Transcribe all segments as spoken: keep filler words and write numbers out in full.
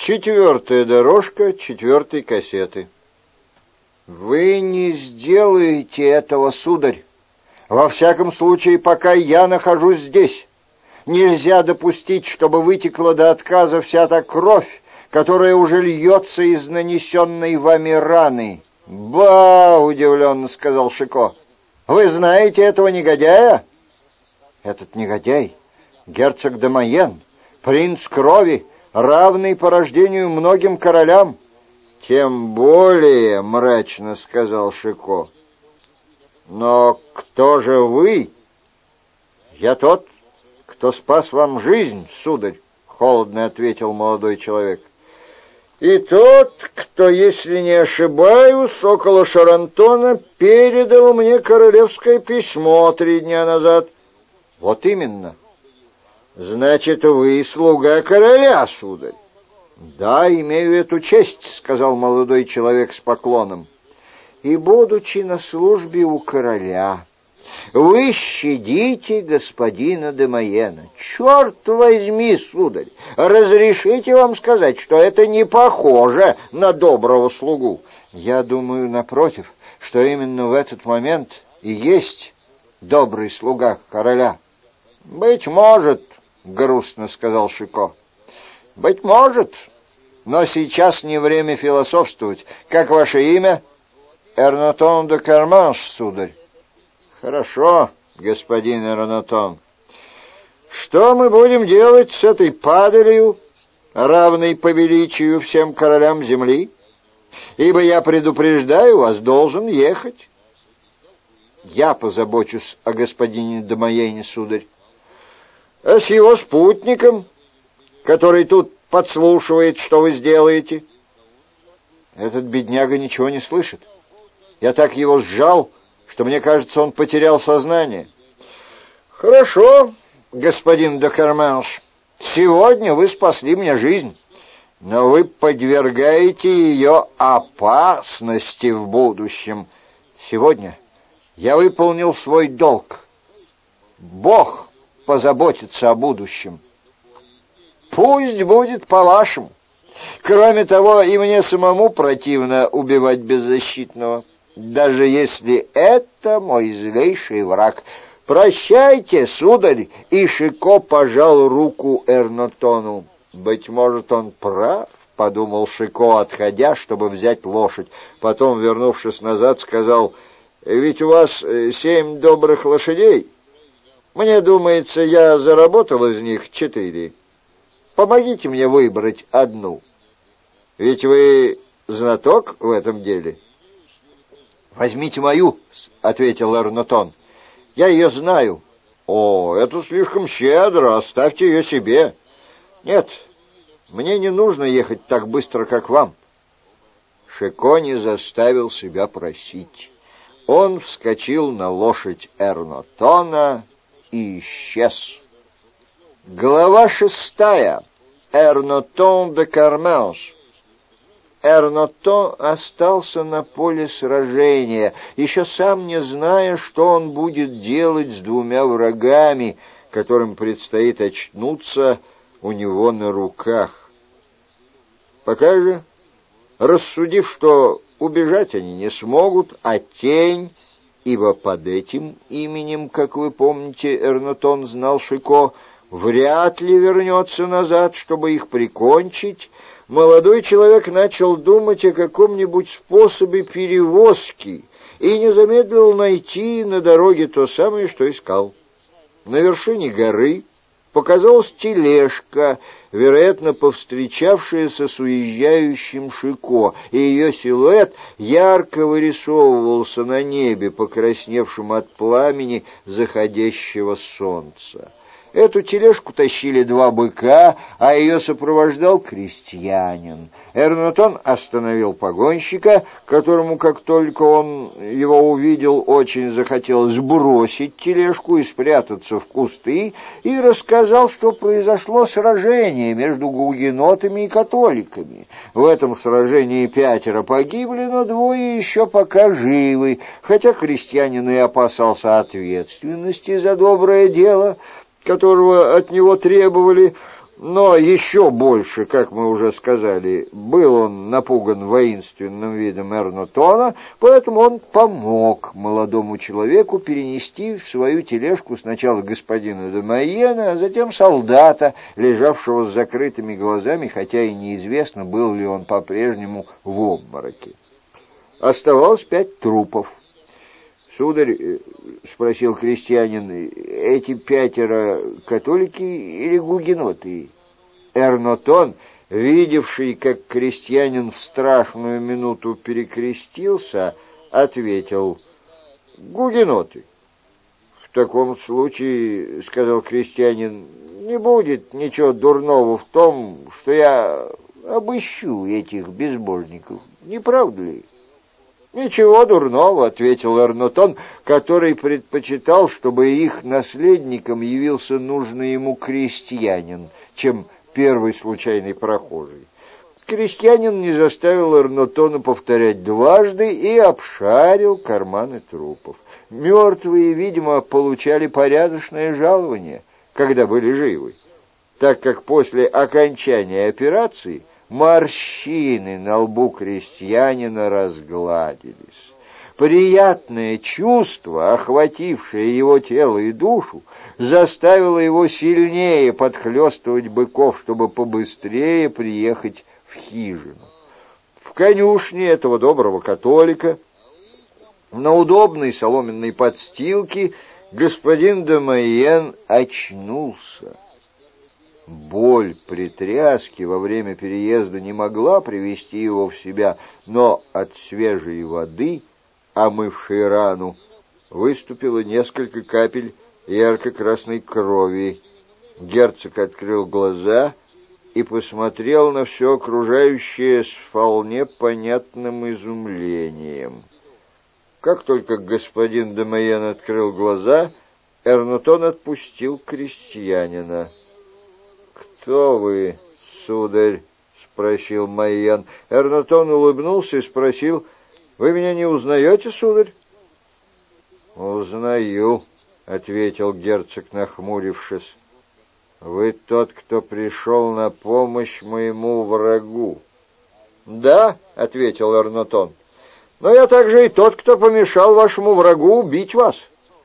Четвертая дорожка четвертой кассеты. Вы не сделаете этого, сударь. Во всяком случае, пока я нахожусь здесь. Нельзя допустить, чтобы вытекла до отказа вся та кровь, которая уже льется из нанесенной вами раны. «Ба!» — удивленно сказал Шико. «Вы знаете этого негодяя?» «Этот негодяй — герцог де Майен, принц крови, равный по рождению многим королям». «Тем более», — мрачно сказал Шико. «Но кто же вы?» «Я тот, кто спас вам жизнь, сударь», — холодно ответил молодой человек. «И тот, кто, если не ошибаюсь, около Шарантона передал мне королевское письмо три дня назад». «Вот именно». «Значит, вы слуга короля, сударь?» «Да, имею эту честь», — сказал молодой человек с поклоном. «И, будучи на службе у короля, вы щадите господина де Майена. Черт возьми, сударь, разрешите вам сказать, что это не похоже на доброго слугу». «Я думаю, напротив, что именно в этот момент и есть добрый слуга короля». «Быть может», — грустно сказал Шико. «Быть может, но сейчас не время философствовать. Как ваше имя?» «Эрнотон де Карманш, сударь». «Хорошо, господин Эрнотон. Что мы будем делать с этой падалью, равной по величию всем королям земли? Ибо я предупреждаю вас, должен ехать». «Я позабочусь о господине де Майене, сударь». «А с его спутником, который тут подслушивает, что вы сделаете?» «Этот бедняга ничего не слышит. Я так его сжал, что мне кажется, он потерял сознание». «Хорошо, господин де Карманш, сегодня вы спасли мне жизнь, но вы подвергаете ее опасности в будущем. Сегодня я выполнил свой долг. Бог позаботится о будущем. Пусть будет по-вашему. Кроме того, и мне самому противно убивать беззащитного, даже если это мой злейший враг. Прощайте, сударь!» И Шико пожал руку Эрнотону. «Быть может, он прав», — подумал Шико, отходя, чтобы взять лошадь. Потом, вернувшись назад, сказал: «Ведь у вас семь добрых лошадей. Мне думается, я заработал из них четыре. Помогите мне выбрать одну. Ведь вы знаток в этом деле». «Возьмите мою», — ответил Эрнотон. «Я ее знаю». «О, это слишком щедро, оставьте ее себе». «Нет, мне не нужно ехать так быстро, как вам». Шико не заставил себя просить. Он вскочил на лошадь Эрнотона и исчез. Глава шестая. Эрнотон де Карманш. Эрнотон остался на поле сражения, еще сам не зная, что он будет делать с двумя врагами, которым предстоит очнуться у него на руках. Пока же, рассудив, что убежать они не смогут, а тень, ибо под этим именем, как вы помните, Эрнотон знал Шико, вряд ли вернется назад, чтобы их прикончить, молодой человек начал думать о каком-нибудь способе перевозки и не замедлил найти на дороге то самое, что искал. На вершине горы показалась тележка, вероятно, повстречавшаяся с уезжающим Шико, и ее силуэт ярко вырисовывался на небе, покрасневшем от пламени заходящего солнца. Эту тележку тащили два быка, а ее сопровождал крестьянин. Эрнотон остановил погонщика, которому, как только он его увидел, очень захотелось бросить тележку и спрятаться в кусты, и рассказал, что произошло сражение между гугенотами и католиками. В этом сражении пятеро погибли, но двое еще пока живы, хотя крестьянин и опасался ответственности за доброе дело, которого от него требовали. Но еще больше, как мы уже сказали, был он напуган воинственным видом Эрнотона, поэтому он помог молодому человеку перенести в свою тележку сначала господина де Майена, а затем солдата, лежавшего с закрытыми глазами, хотя и неизвестно, был ли он по-прежнему в обмороке. Оставалось пять трупов. «Сударь, — спросил крестьянин, — эти пятеро католики или гугеноты?» Эрнотон, видевший, как крестьянин в страшную минуту перекрестился, ответил: «Гугеноты». «В таком случае, — сказал крестьянин, — не будет ничего дурного в том, что я обыщу этих безбожников, не правда ли?» «Ничего дурного, — ответил Эрнотон, который предпочитал, чтобы их наследником явился нужный ему крестьянин, чем первый случайный прохожий. Крестьянин не заставил Эрнотона повторять дважды и обшарил карманы трупов. Мертвые, видимо, получали порядочное жалование, когда были живы, так как после окончания операции морщины на лбу крестьянина разгладились. Приятное чувство, охватившее его тело и душу, заставило его сильнее подхлёстывать быков, чтобы побыстрее приехать в хижину. В конюшне этого доброго католика на удобной соломенной подстилке господин де Майен очнулся. Боль при тряске во время переезда не могла привести его в себя, но от свежей воды, омывшей рану, выступило несколько капель ярко-красной крови. Герцог открыл глаза и посмотрел на все окружающее с вполне понятным изумлением. Как только господин де Майен открыл глаза, Эрнотон отпустил крестьянина. «Кто вы, сударь?» — спросил Майен. Эрнотон улыбнулся и спросил: «Вы меня не узнаете, сударь?» «Узнаю», — ответил герцог, нахмурившись. «Вы тот, кто пришел на помощь моему врагу». «Да», — ответил Эрнотон, — «но я также и тот, кто помешал вашему врагу убить вас».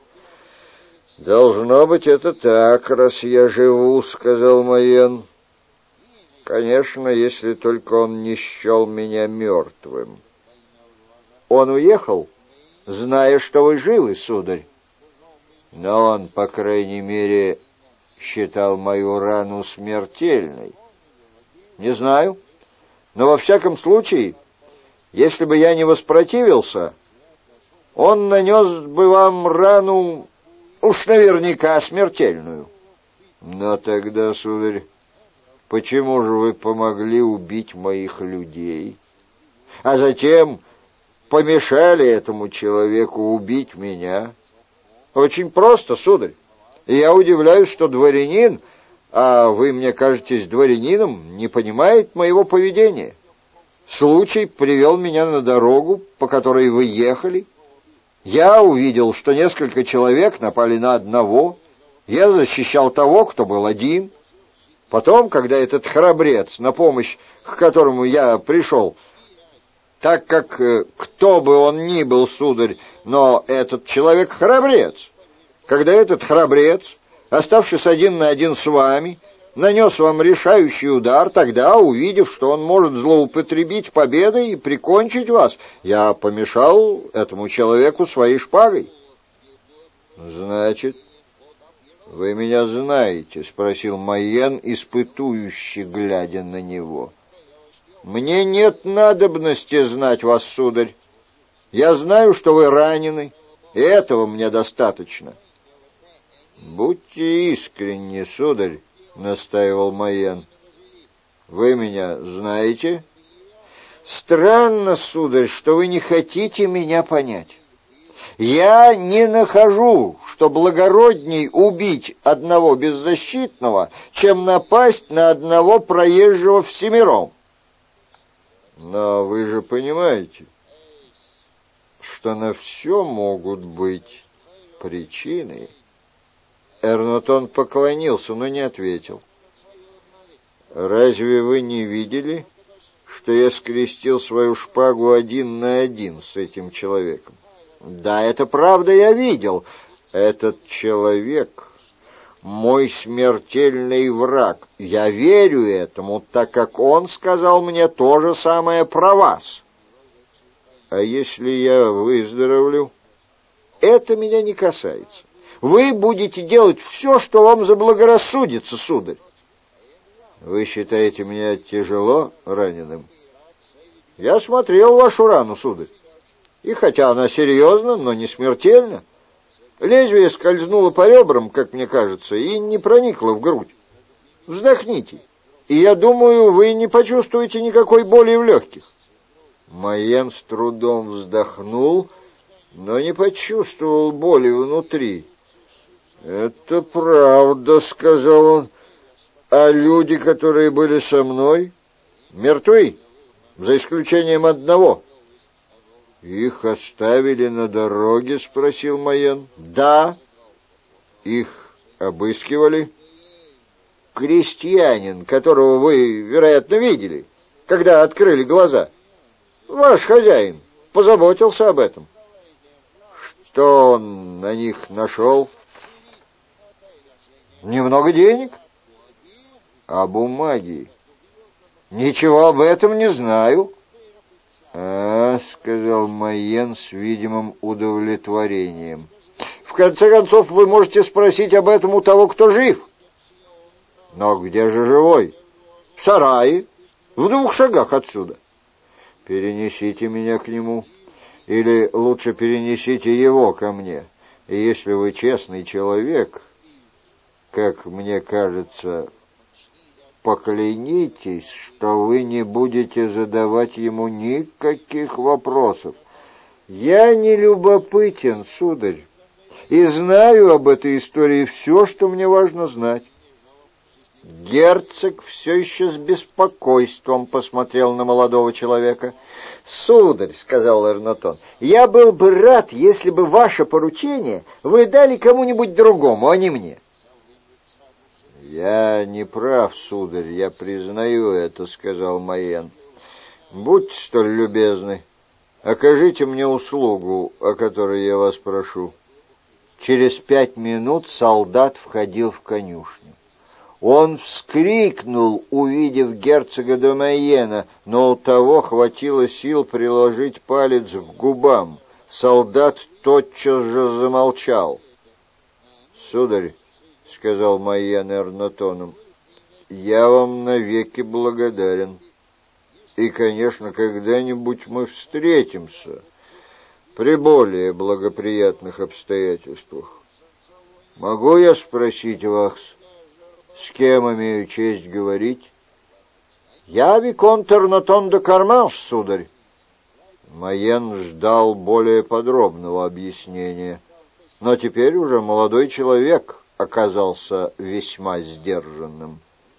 «Должно быть, это так, раз я живу», — сказал Майен. «Конечно, если только он не счел меня мертвым». «Он уехал, зная, что вы живы, сударь». «Но он, по крайней мере, считал мою рану смертельной». «Не знаю, но во всяком случае, если бы я не воспротивился, он нанес бы вам рану уж наверняка смертельную». «Но тогда, сударь, почему же вы помогли убить моих людей, а затем помешали этому человеку убить меня?» «Очень просто, сударь. И я удивляюсь, что дворянин, а вы мне кажетесь дворянином, не понимает моего поведения. Случай привел меня на дорогу, по которой вы ехали. Я увидел, что несколько человек напали на одного. Я защищал того, кто был один. Потом, когда этот храбрец, на помощь к которому я пришел, так как э, кто бы он ни был, сударь, но этот человек храбрец, когда этот храбрец, оставшись один на один с вами, нанес вам решающий удар, тогда, увидев, что он может злоупотребить победой и прикончить вас, я помешал этому человеку своей шпагой». «Значит, вы меня знаете?» — спросил Майен, испытующе глядя на него. «Мне нет надобности знать вас, сударь. Я знаю, что вы ранены, и этого мне достаточно». «Будьте искренни, сударь», — настаивал Майен. «Вы меня знаете?» «Странно, сударь, что вы не хотите меня понять. Я не нахожу, что благородней убить одного беззащитного, чем напасть на одного проезжего всемиром». «Но вы же понимаете, что на все могут быть причины». Эрнотон поклонился, но не ответил. Разве вы не видели, что я скрестил свою шпагу один на один с этим человеком? Да, это правда, я видел. Этот человек мой смертельный враг. Я верю этому, так как он сказал мне то же самое про вас. А если я выздоровлю? Это меня не касается. Вы будете делать все, что вам заблагорассудится, сударь. Вы считаете меня тяжело раненым? Я смотрел вашу рану, сударь. И хотя она серьезна, но не смертельна. Лезвие скользнуло по ребрам, как мне кажется, и не проникло в грудь. Вздохните, и я думаю, вы не почувствуете никакой боли в легких. Майен с трудом вздохнул, но не почувствовал боли внутри. «Это правда», — сказал он. «А люди, которые были со мной, мертвы, за исключением одного». «Их оставили на дороге?» — спросил Майен. «Да». «Их обыскивали?» «Крестьянин, которого вы, вероятно, видели, когда открыли глаза. Ваш хозяин позаботился об этом». «Что он на них нашел?» «Немного денег». «А бумаги?» «Ничего об этом не знаю». «А, — сказал Майен с видимым удовлетворением, — в конце концов вы можете спросить об этом у того, кто жив». «Но где же живой?» «В сарае, в двух шагах отсюда». «Перенесите меня к нему, или лучше перенесите его ко мне. И если вы честный человек, как мне кажется, поклянитесь, что вы не будете задавать ему никаких вопросов. Я не любопытен, сударь, и знаю об этой истории все, что мне важно знать». Герцог все еще с беспокойством посмотрел на молодого человека. «Сударь, — сказал Эрнатон, — я был бы рад, если бы ваше поручение вы дали кому-нибудь другому, а не мне». «Я не прав, сударь, я признаю это, — сказал Майен. — Будьте столь любезны, окажите мне услугу, о которой я вас прошу». Через пять минут солдат входил в конюшню. Он вскрикнул, увидев герцога де Майена, но у того хватило сил приложить палец к губам. Солдат тотчас же замолчал. «Сударь, — сказал Майен Эрнатоном, — я вам навеки благодарен. И, конечно, когда-нибудь мы встретимся при более благоприятных обстоятельствах. Могу я спросить вас, с кем имею честь говорить?» «Я виконт Эрнатон де Карманш, сударь». Майен ждал более подробного объяснения, но теперь уже молодой человек оказался весьма сдержанным.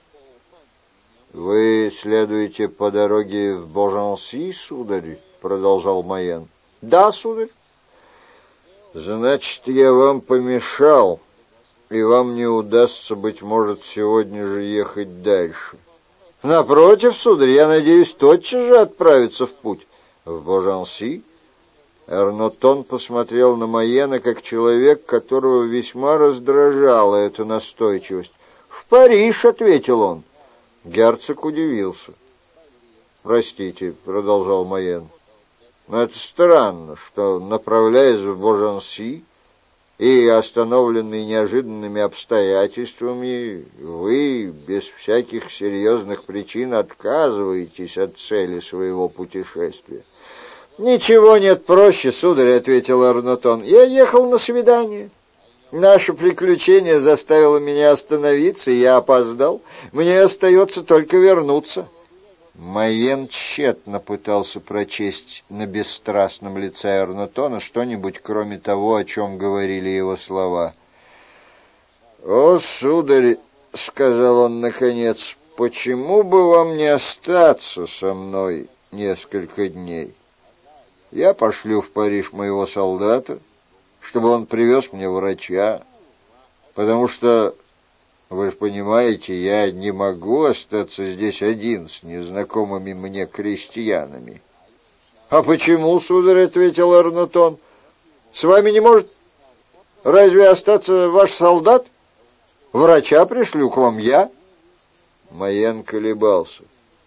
«Вы следуете по дороге в Божанси, сударь?» — продолжал Майен. «Да, сударь». «Значит, я вам помешал, и вам не удастся, быть может, сегодня же ехать дальше». «Напротив, сударь, я надеюсь тотчас же отправиться в путь». «В Божанси?» Эрнатон посмотрел на Майена как человек, которого весьма раздражала эта настойчивость. «В Париж», — ответил он. Герцог удивился. «Простите», — продолжал Майен, — «но это странно, что, направляясь в Божанси и остановленный неожиданными обстоятельствами, вы без всяких серьезных причин отказываетесь от цели своего путешествия». «Ничего нет проще, сударь», — ответил Эрнатон. «Я ехал на свидание. Наше приключение заставило меня остановиться, и я опоздал. Мне остается только вернуться». Майен тщетно пытался прочесть на бесстрастном лице Эрнатона что-нибудь, кроме того, о чем говорили его слова. «О, сударь, — сказал он наконец, — почему бы вам не остаться со мной несколько дней? Я пошлю в Париж моего солдата, чтобы он привез мне врача, потому что Вы же понимаете, я не могу остаться здесь один с незнакомыми мне крестьянами. — А почему, сударь, — ответил Эрнатон, — с вами не может разве остаться ваш солдат? Врача пришлю к вам я. Майен колебался.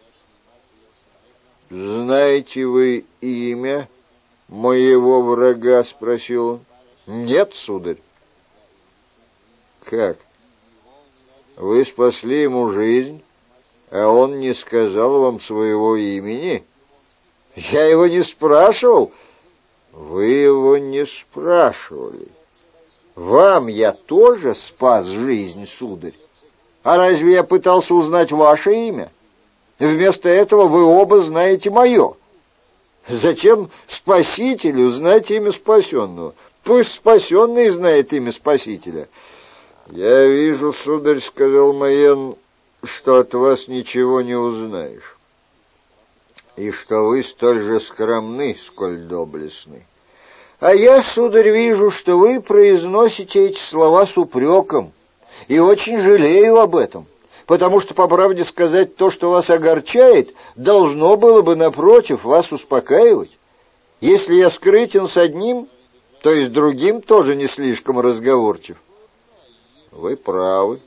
— Знаете вы имя моего врага? — спросил он. — Нет, сударь. — Как? Вы спасли ему жизнь, а он не сказал вам своего имени? — Я его не спрашивал. — Вы его не спрашивали. Вам я тоже спас жизнь, сударь. А разве я пытался узнать ваше имя? Вместо этого вы оба знаете мое. Зачем спасителю знать имя спасенного? Пусть спасенный знает имя спасителя. — Я вижу, сударь, — сказал Майен, — что от вас ничего не узнаешь, и что вы столь же скромны, сколь доблестны. А я, сударь, вижу, что вы произносите эти слова с упреком, и очень жалею об этом, потому что, по правде сказать, то, что вас огорчает, должно было бы, напротив, вас успокаивать. Если я скрытен с одним, то и с другим тоже не слишком разговорчив. Вы правы.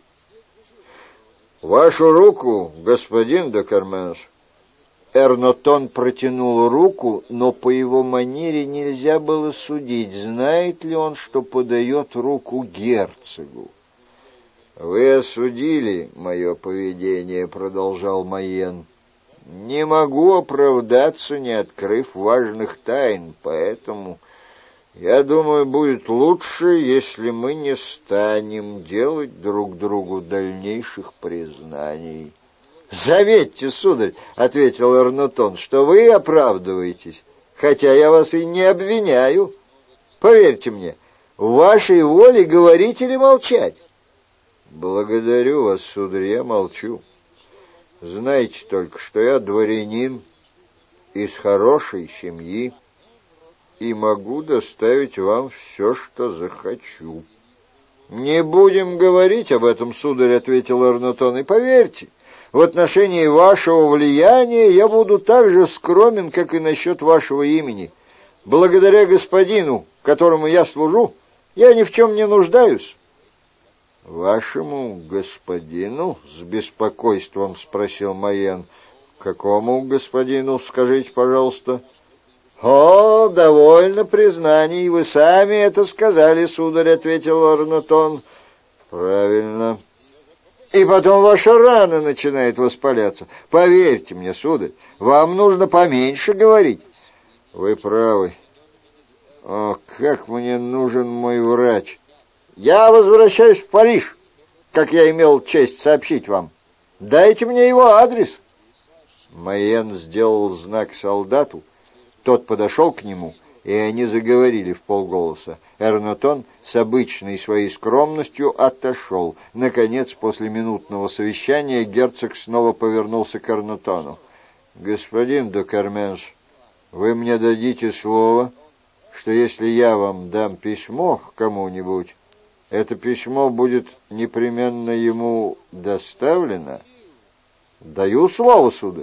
Вашу руку, господин де Карменш. Эрнотон протянул руку, но по его манере нельзя было судить, знает ли он, что подает руку герцогу. «Вы осудили мое поведение», — продолжал Майен. «Не могу оправдаться, не открыв важных тайн, поэтому, я думаю, будет лучше, если мы не станем делать друг другу дальнейших признаний». «Заметьте, сударь, — ответил Эрнотон, — что вы оправдываетесь, хотя я вас и не обвиняю. Поверьте мне, в вашей воле говорить или молчать». «Благодарю вас, сударь, я молчу. Знайте только, что я дворянин из хорошей семьи и могу доставить вам все, что захочу». «Не будем говорить об этом, сударь, — ответил Эрнотон, — и поверьте, в отношении вашего влияния я буду так же скромен, как и насчет вашего имени. Благодаря господину, которому я служу, я ни в чем не нуждаюсь». «Вашему господину?» — с беспокойством спросил Майен. «Какому господину, скажите, пожалуйста?» «О, довольно признаний, вы сами это сказали, сударь, — ответил Эрнотон. «Правильно. И потом ваша рана начинает воспаляться. Поверьте мне, сударь, вам нужно поменьше говорить». «Вы правы. О, как мне нужен мой врач!» «Я возвращаюсь в Париж, как я имел честь сообщить вам. Дайте мне его адрес». Майен сделал знак солдату. Тот подошел к нему, и они заговорили вполголоса. Эрнотон с обычной своей скромностью отошел. Наконец, после минутного совещания, герцог снова повернулся к Эрнотону. «Господин де Карменш, вы мне дадите слово, что если я вам дам письмо к кому-нибудь, это письмо будет непременно ему доставлено?» «Даю слово, сударь».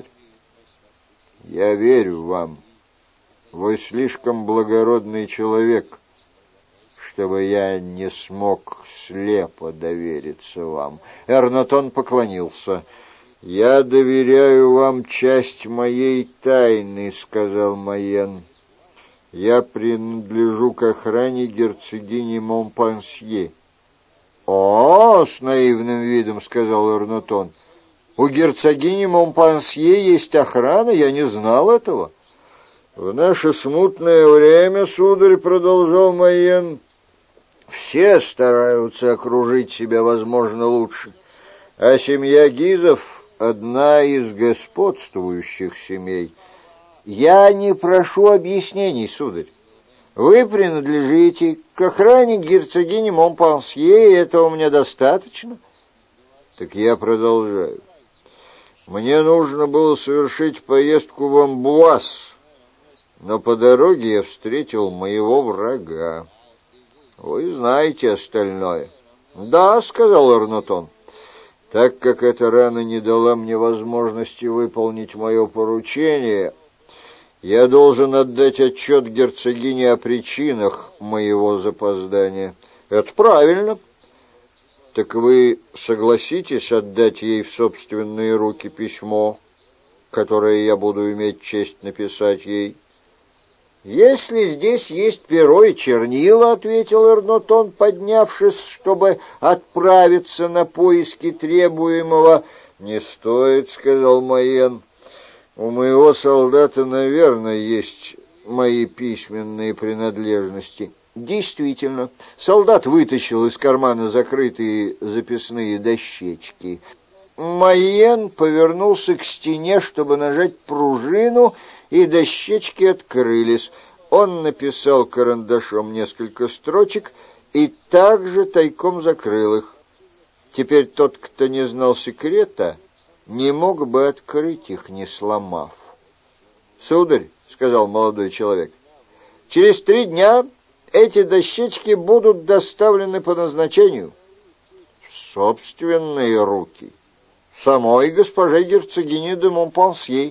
«Я верю вам. Вы слишком благородный человек, чтобы я не смог слепо довериться вам». Эрнотон поклонился. «Я доверяю вам часть моей тайны», — сказал Майен. «Я принадлежу к охране герцогини Монпансье». «О, — с наивным видом сказал Эрнотон, — у герцогини Монпансье есть охрана? Я не знал этого». «В наше смутное время, сударь, — продолжал Майен, — все стараются окружить себя, возможно, лучше, а семья Гизов — одна из господствующих семей». «Я не прошу объяснений, сударь. Вы принадлежите к охране герцогини Монпансье, и этого мне достаточно». «Так я продолжаю. Мне нужно было совершить поездку в Амбуаз, но по дороге я встретил моего врага. Вы знаете остальное». «Да, — сказал Эрнотон, Так как эта рана не дала мне возможности выполнить мое поручение, я должен отдать отчет герцогине о причинах моего запоздания. Это правильно. Так вы согласитесь отдать ей в собственные руки письмо, которое я буду иметь честь написать ей? «Если здесь есть перо и чернила, — ответил Эрнотон, поднявшись, чтобы отправиться на поиски требуемого. — Не стоит, — сказал Майен. — У моего солдата, наверное, есть мои письменные принадлежности. Действительно, солдат вытащил из кармана закрытые записные дощечки. Майен повернулся к стене, чтобы нажать пружину, и дощечки открылись. Он написал карандашом несколько строчек и также тайком закрыл их. Теперь тот, кто не знал секрета, не мог бы открыть их, не сломав. — Сударь, — сказал молодой человек, — через три дня эти дощечки будут доставлены по назначению. — В собственные руки. Самой госпоже герцогине де Монпансье.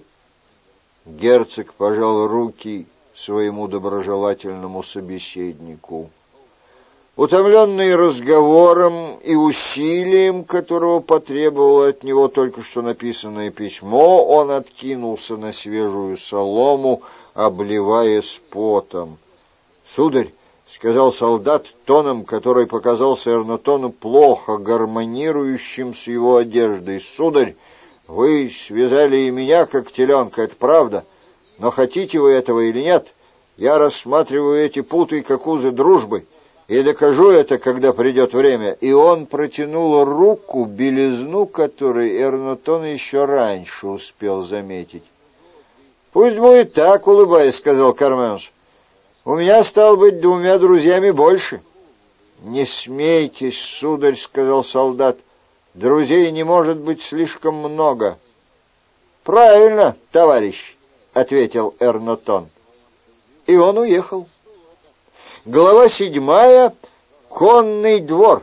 Герцог пожал руки своему доброжелательному собеседнику. Утомленный разговором и усилием, которого потребовало от него только что написанное письмо, он откинулся на свежую солому, обливаясь потом. — Сударь, — сказал солдат тоном, который показался Эрнотону плохо гармонирующим с его одеждой, — сударь, вы связали и меня, как теленка, это правда, но хотите вы этого или нет, я рассматриваю эти путы как узы дружбы, и докажу это, когда придет время. И он протянул руку, белизну которой Эрнотон еще раньше успел заметить. — Пусть будет так, — улыбаясь, сказал Карменш. — У меня, стало быть, двумя друзьями больше. — Не смейтесь, сударь, — сказал солдат. Друзей не может быть слишком много. — Правильно, товарищ, — ответил Эрнотон. И он уехал. Глава седьмая. Конный двор.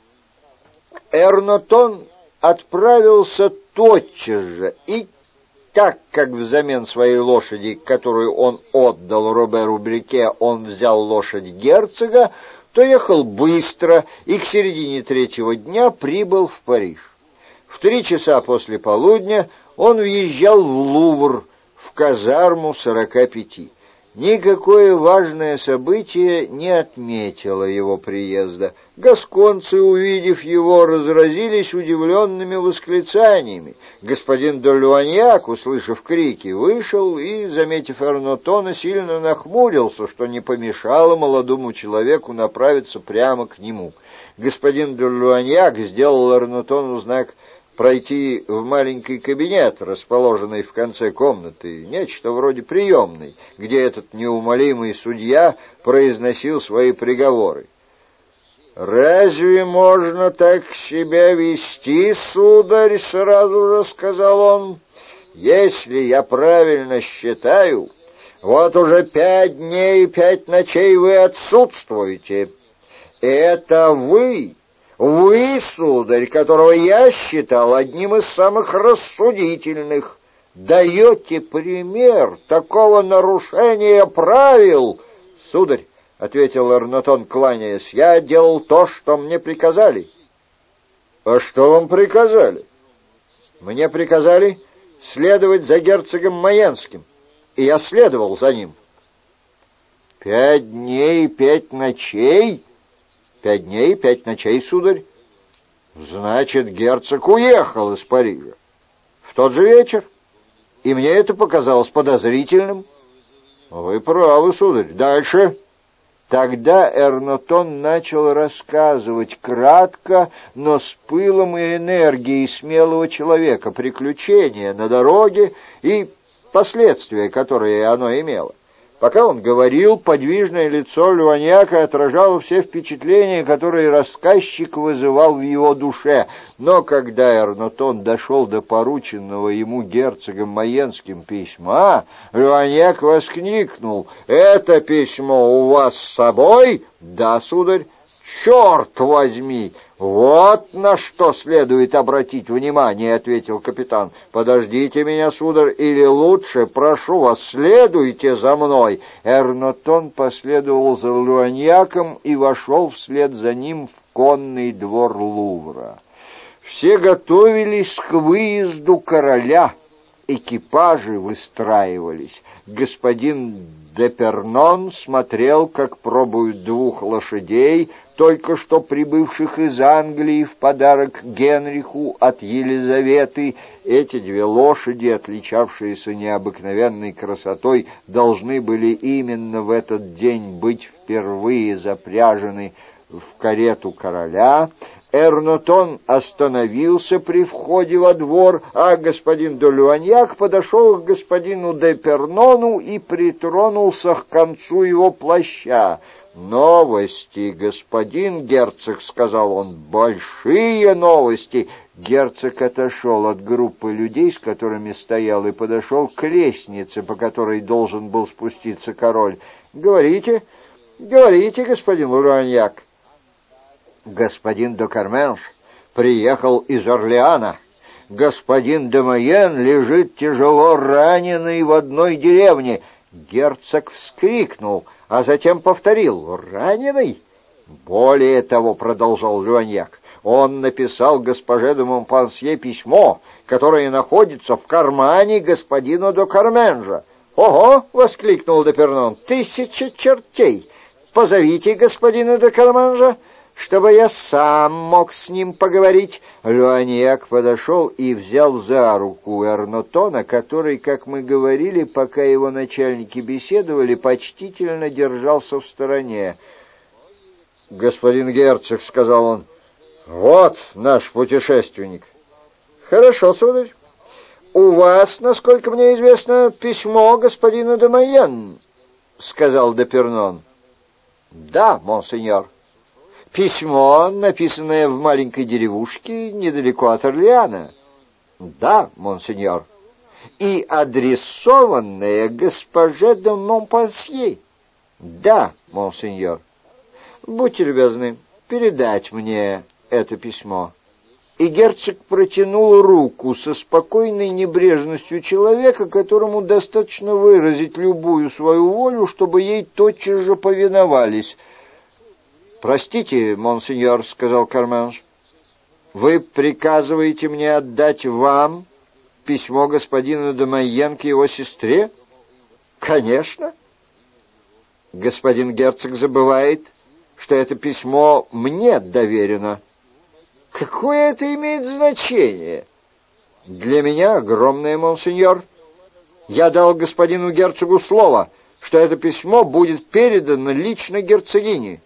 Эрнотон отправился тотчас же, и так как взамен своей лошади, которую он отдал Роберу Брике, он взял лошадь герцога, то ехал быстро и к середине третьего дня прибыл в Париж. В три часа после полудня он въезжал в Лувр, в казарму сорока пяти. Никакое важное событие не отметило его приезда. Гасконцы, увидев его, разразились удивленными восклицаниями. Господин де Луаньяк, услышав крики, вышел и, заметив Эрнотона, сильно нахмурился, что не помешало молодому человеку направиться прямо к нему. Господин де Луаньяк сделал Эрнотону знак пройти в маленький кабинет, расположенный в конце комнаты, нечто вроде приемной, где этот неумолимый судья произносил свои приговоры. «Разве можно так себя вести, сударь?» — сразу же сказал он. «Если я правильно считаю, вот уже пять дней и пять ночей вы отсутствуете. Это вы... Вы, сударь, которого я считал одним из самых рассудительных, даете пример такого нарушения правил. — Сударь, — ответил Эрнотон, кланяясь, — я делал то, что мне приказали. — А что вам приказали? — Мне приказали следовать за герцогом Майенским, и я следовал за ним. — Пять дней и пять ночей? — Пять дней и пять ночей, сударь. Значит, герцог уехал из Парижа в тот же вечер, и мне это показалось подозрительным. Вы правы, сударь. Дальше. Тогда Эрнотон начал рассказывать кратко, но с пылом и энергией смелого человека приключения на дороге и последствия, которые оно имело. Пока он говорил, подвижное лицо Луаньяка отражало все впечатления, которые рассказчик вызывал в его душе. Но когда Эрнотон дошел до порученного ему герцогом Майенским письма, Луаньяк воскликнул: «Это письмо у вас с собой?» «Да, сударь». «Черт возьми! «Вот на что следует обратить внимание», — ответил капитан. «Подождите меня, сударь, или лучше, прошу вас, следуйте за мной». Эрнотон последовал за Луаньяком и вошел вслед за ним в конный двор Лувра. Все готовились к выезду короля. Экипажи выстраивались. Господин Депернон смотрел, как пробуют двух лошадей, только что прибывших из Англии в подарок Генриху от Елизаветы. Эти две лошади, отличавшиеся необыкновенной красотой, должны были именно в этот день быть впервые запряжены в карету короля. Эрнотон остановился при входе во двор, а господин де Луаньяк подошел к господину де Пернону и притронулся к концу его плаща. «Новости, господин герцог», — сказал он, — «большие новости». Герцог отошел от группы людей, с которыми стоял, и подошел к лестнице, по которой должен был спуститься король. «Говорите, говорите, господин Луаньяк». «Господин де Карменш приехал из Орлеана. Господин де Майен лежит тяжело раненый в одной деревне». Герцог вскрикнул, а затем повторил: «Раненый?» «Более того, — продолжал Луаньяк, — он написал госпоже де Монпансье письмо, которое находится в кармане господина де Карменжа». «Ого!» — воскликнул де Пернон. «Тысяча чертей! Позовите господина де Карменжа, чтобы я сам мог с ним поговорить». Луаньяк подошел и взял за руку Эрнотона, который, как мы говорили, пока его начальники беседовали, почтительно держался в стороне. «Господин герцог, — сказал он, — вот наш путешественник». «Хорошо, сударь. У вас, насколько мне известно, письмо господина де Майен, — сказал де Пернон. «Да, монсеньор. Письмо, написанное в маленькой деревушке недалеко от Орлеана». «Да, монсеньор». «И адресованное госпоже де Монпансье». «Да, монсеньор». «Будьте любезны передать мне это письмо». И герцог протянул руку со спокойной небрежностью человека, которому достаточно выразить любую свою волю, чтобы ей тотчас же повиновались. «Простите, монсеньор, — сказал Карменш, — вы приказываете мне отдать вам письмо господина де Майен к его сестре?» «Конечно. Господин герцог забывает, что это письмо мне доверено». «Какое это имеет значение?» «Для меня огромное, монсеньор. Я дал господину герцогу слово, что это письмо будет передано лично герцогине».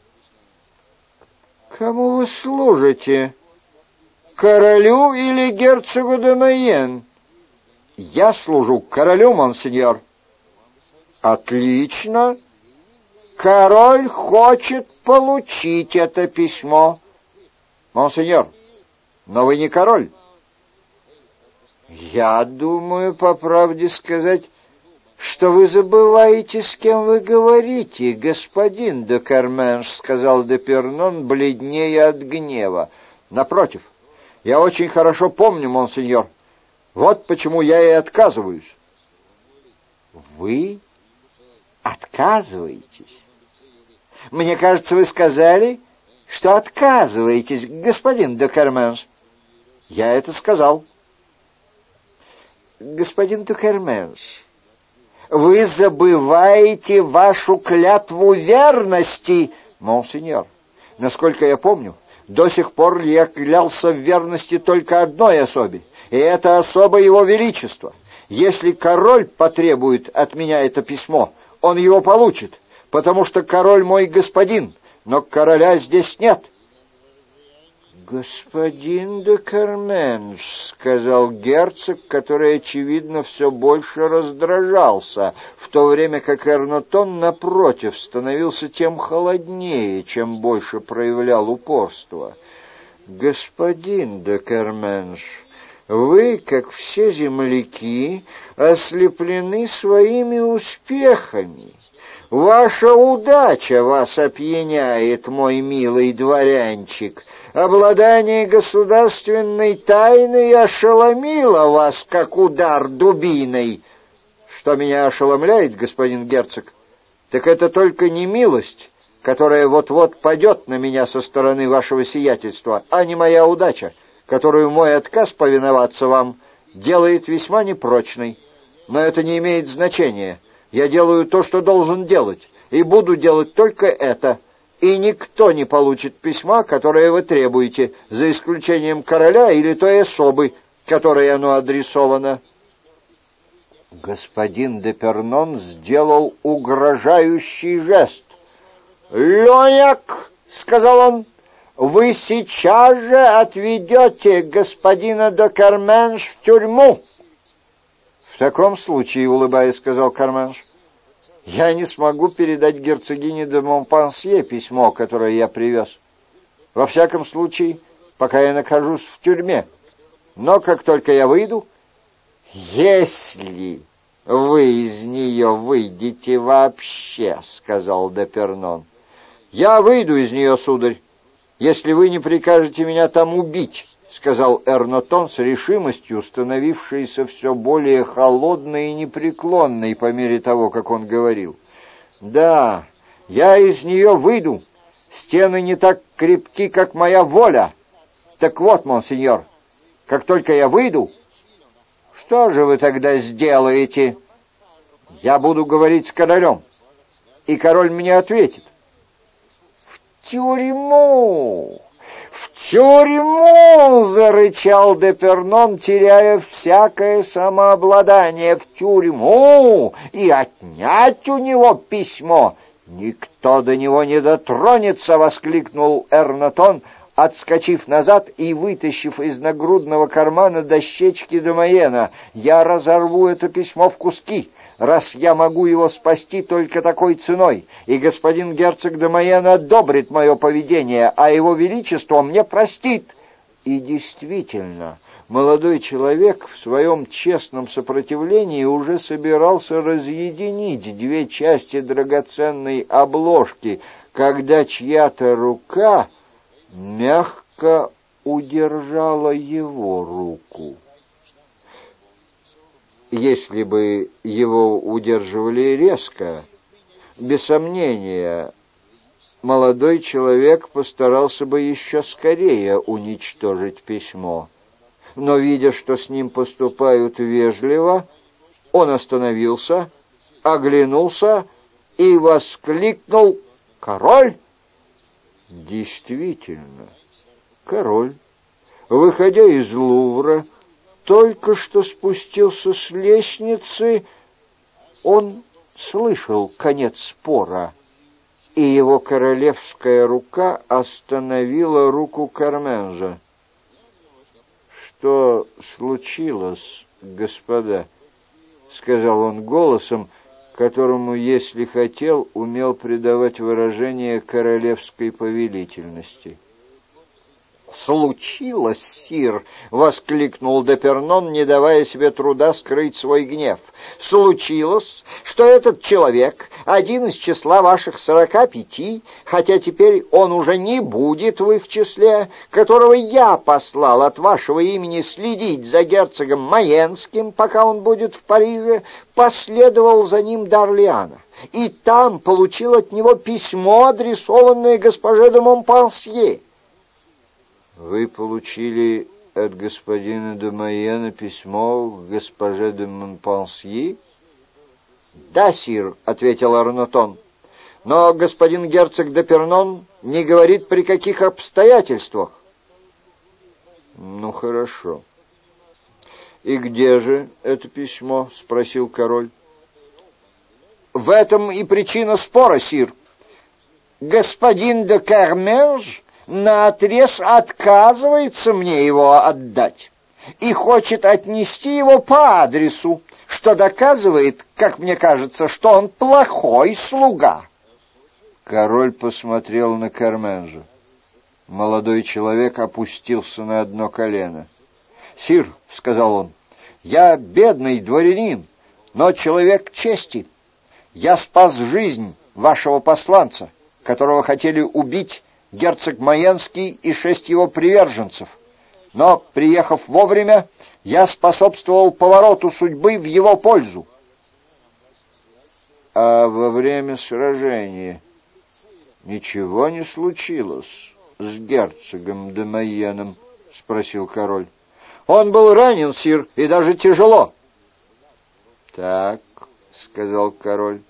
«Кому вы служите? Королю или герцогу де Майен?» «Я служу королю, монсеньор». «Отлично. Король хочет получить это письмо». «Монсеньор, но вы не король». «Я думаю, по правде сказать, что вы забываете, с кем вы говорите, господин де Карменш», — сказал де Пернон, бледнее от гнева. «Напротив, я очень хорошо помню, монсеньор. Вот почему я и отказываюсь». «Вы отказываетесь? Мне кажется, вы сказали, что отказываетесь, господин де Карменш». «Я это сказал». «Господин де Карменш, вы забываете вашу клятву верности». «Монсеньор, насколько я помню, до сих пор я клялся в верности только одной особе, и это особа его величества. Если король потребует от меня это письмо, он его получит, потому что король мой господин, но короля здесь нет». «Господин де Карменш, — сказал герцог, который, очевидно, все больше раздражался, в то время как Эрнотон, напротив, становился тем холоднее, чем больше проявлял упорство. — Господин де Карменш, вы, как все земляки, ослеплены своими успехами. Ваша удача вас опьяняет, мой милый дворянчик. Обладание государственной тайной ошеломило вас, как удар дубиной. Что меня ошеломляет, господин герцог, так это только не милость, которая вот-вот падет на меня со стороны вашего сиятельства, а не моя удача, которую мой отказ повиноваться вам делает весьма непрочной. Но это не имеет значения. Я делаю то, что должен делать, и буду делать только это. И никто не получит письма, которое вы требуете, за исключением короля или той особы, которой оно адресовано». Господин де Пернон сделал угрожающий жест. «Леняк», — сказал он, — «вы сейчас же отведете господина де Карменш в тюрьму». «В таком случае, — улыбаясь, сказал Карменш, — я не смогу передать герцогине де Монпансье письмо, которое я привез. Во всяком случае, пока я нахожусь в тюрьме. Но как только я выйду, если вы из нее выйдете вообще, — сказал де Пернон, — я выйду из нее, сударь, если вы не прикажете меня там убить, — сказал Эрнотон с решимостью, становившейся все более холодной и непреклонной по мере того, как он говорил. «Да, я из нее выйду. Стены не так крепки, как моя воля. Так вот, монсеньор, как только я выйду, что же вы тогда сделаете? Я буду говорить с королем, и король мне ответит. В тюрьму! В тюрьму! — зарычал де Пернон, теряя всякое самообладание. В тюрьму! И отнять у него письмо! Никто до него не дотронется! — воскликнул Эрнотон, отскочив назад и вытащив из нагрудного кармана дощечки де Майена. «Я разорву это письмо в куски, раз я могу его спасти только такой ценой, и господин герцог де Майен одобрит мое поведение, а его величество мне простит». И действительно, молодой человек в своем честном сопротивлении уже собирался разъединить две части драгоценной обложки, когда чья-то рука мягко удержала его руку. Если бы его удерживали резко, без сомнения, молодой человек постарался бы еще скорее уничтожить письмо. Но, видя, что с ним поступают вежливо, он остановился, оглянулся и воскликнул: «Король!» Действительно, король, выходя из Лувра, только что спустился с лестницы. Он слышал конец спора, и его королевская рука остановила руку Карменжа. «Что случилось, господа?» — сказал он голосом, которому, если хотел, умел придавать выражение королевской повелительности. «Случилось, сир!» — воскликнул де Пернон, не давая себе труда скрыть свой гнев. «Случилось, что этот человек, один из числа ваших сорока пяти, хотя теперь он уже не будет в их числе, которого я послал от вашего имени следить за герцогом Майенским, пока он будет в Париже, последовал за ним до Орлеана, и там получил от него письмо, адресованное госпоже де Монпансье». «Вы получили от господина де Майена письмо к госпоже де Монпансье?» «Да, сир», — ответил Арнотон. «Но господин герцог де Пернон не говорит, при каких обстоятельствах». «Ну, хорошо. И где же это письмо?» — спросил король. «В этом и причина спора, сир. Господин де Карменж наотрез отказывается мне его отдать и хочет отнести его по адресу, что доказывает, как мне кажется, что он плохой слуга». Король посмотрел на Карменжа. Молодой человек опустился на одно колено. «Сир, — сказал он, — я бедный дворянин, но человек чести. Я спас жизнь вашего посланца, которого хотели убить герцог Майенский и шесть его приверженцев. Но, приехав вовремя, я способствовал повороту судьбы в его пользу. А во время сражения ничего не случилось с герцогом де Майеном? — спросил король. — Он был ранен, сир, и даже тяжело. — Так, — сказал король.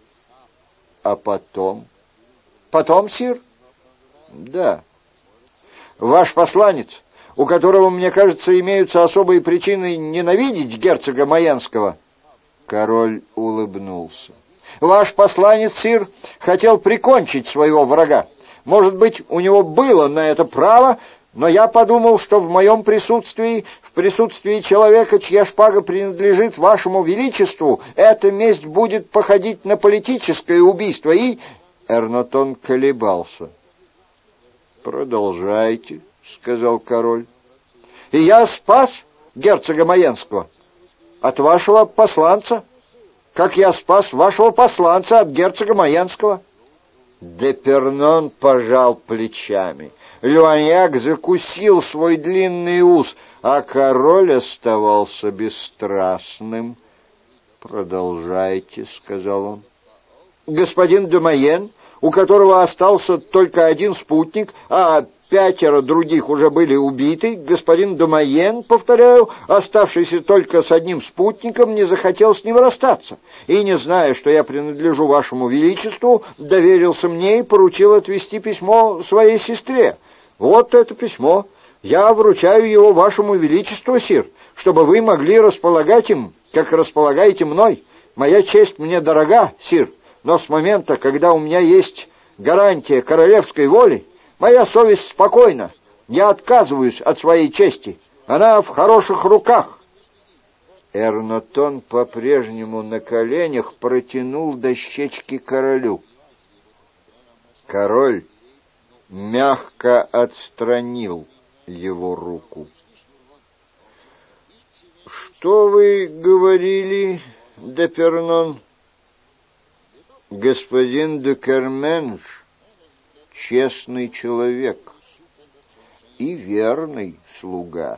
— А потом? — Потом, сир? — Да. Ваш посланец, у которого, мне кажется, имеются особые причины ненавидеть герцога Майенского. Король улыбнулся. Ваш посланец, сир, хотел прикончить своего врага. Может быть, у него было на это право, но я подумал, что в моем присутствии, в присутствии человека, чья шпага принадлежит вашему величеству, эта месть будет походить на политическое убийство, и... Эрнотон колебался. «Продолжайте», — сказал король. «И я спас герцога Майенского от вашего посланца, как я спас вашего посланца от герцога Майенского». Депернон пожал плечами. Луаньяк закусил свой длинный ус, а король оставался бесстрастным. «Продолжайте», — сказал он. «Господин де Майен, у которого остался только один спутник, а пятеро других уже были убиты, господин де Майен, повторяю, оставшийся только с одним спутником, не захотел с ним расстаться, и, не зная, что я принадлежу вашему величеству, доверился мне и поручил отвезти письмо своей сестре. Вот это письмо. Я вручаю его вашему величеству, сир, чтобы вы могли располагать им, как располагаете мной. Моя честь мне дорога, сир, но с момента, когда у меня есть гарантия королевской воли, моя совесть спокойна. Я отказываюсь от своей чести. Она в хороших руках». Эрнотон по-прежнему на коленях протянул дощечки королю. Король мягко отстранил его руку. «Что вы говорили, Депернон?» «Господин де Керменш честный человек и верный слуга».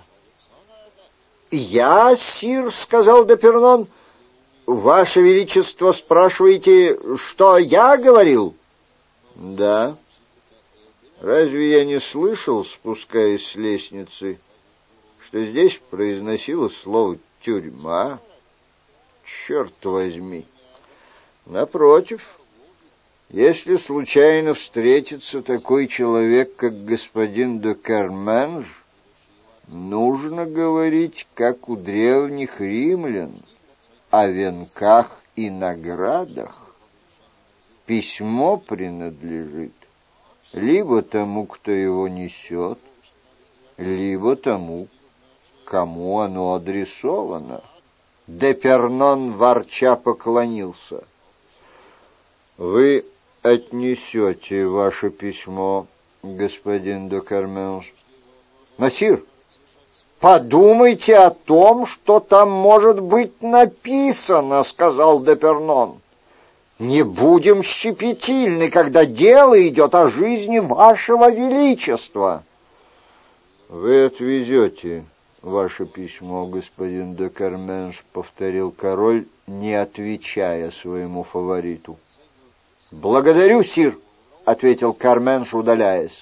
«Я, сир, — сказал Депернон, — ваше величество спрашиваете, что я говорил?» «Да. Разве я не слышал, спускаясь с лестницы, что здесь произносилось слово «тюрьма»? Черт возьми! Напротив, если случайно встретится такой человек, как господин де Керменш, нужно говорить, как у древних римлян, о венках и наградах. Письмо принадлежит либо тому, кто его несет, либо тому, кому оно адресовано. Депернон ворча поклонился. «Вы отнесете ваше письмо, господин де Керменш?» «Насир, подумайте о том, что там может быть написано», — сказал Депернон. «Не будем щепетильны, когда дело идет о жизни вашего величества». «Вы отвезете ваше письмо, господин де Керменш», — повторил король, не отвечая своему фавориту. «Благодарю, сир», — ответил Керменш, удаляясь.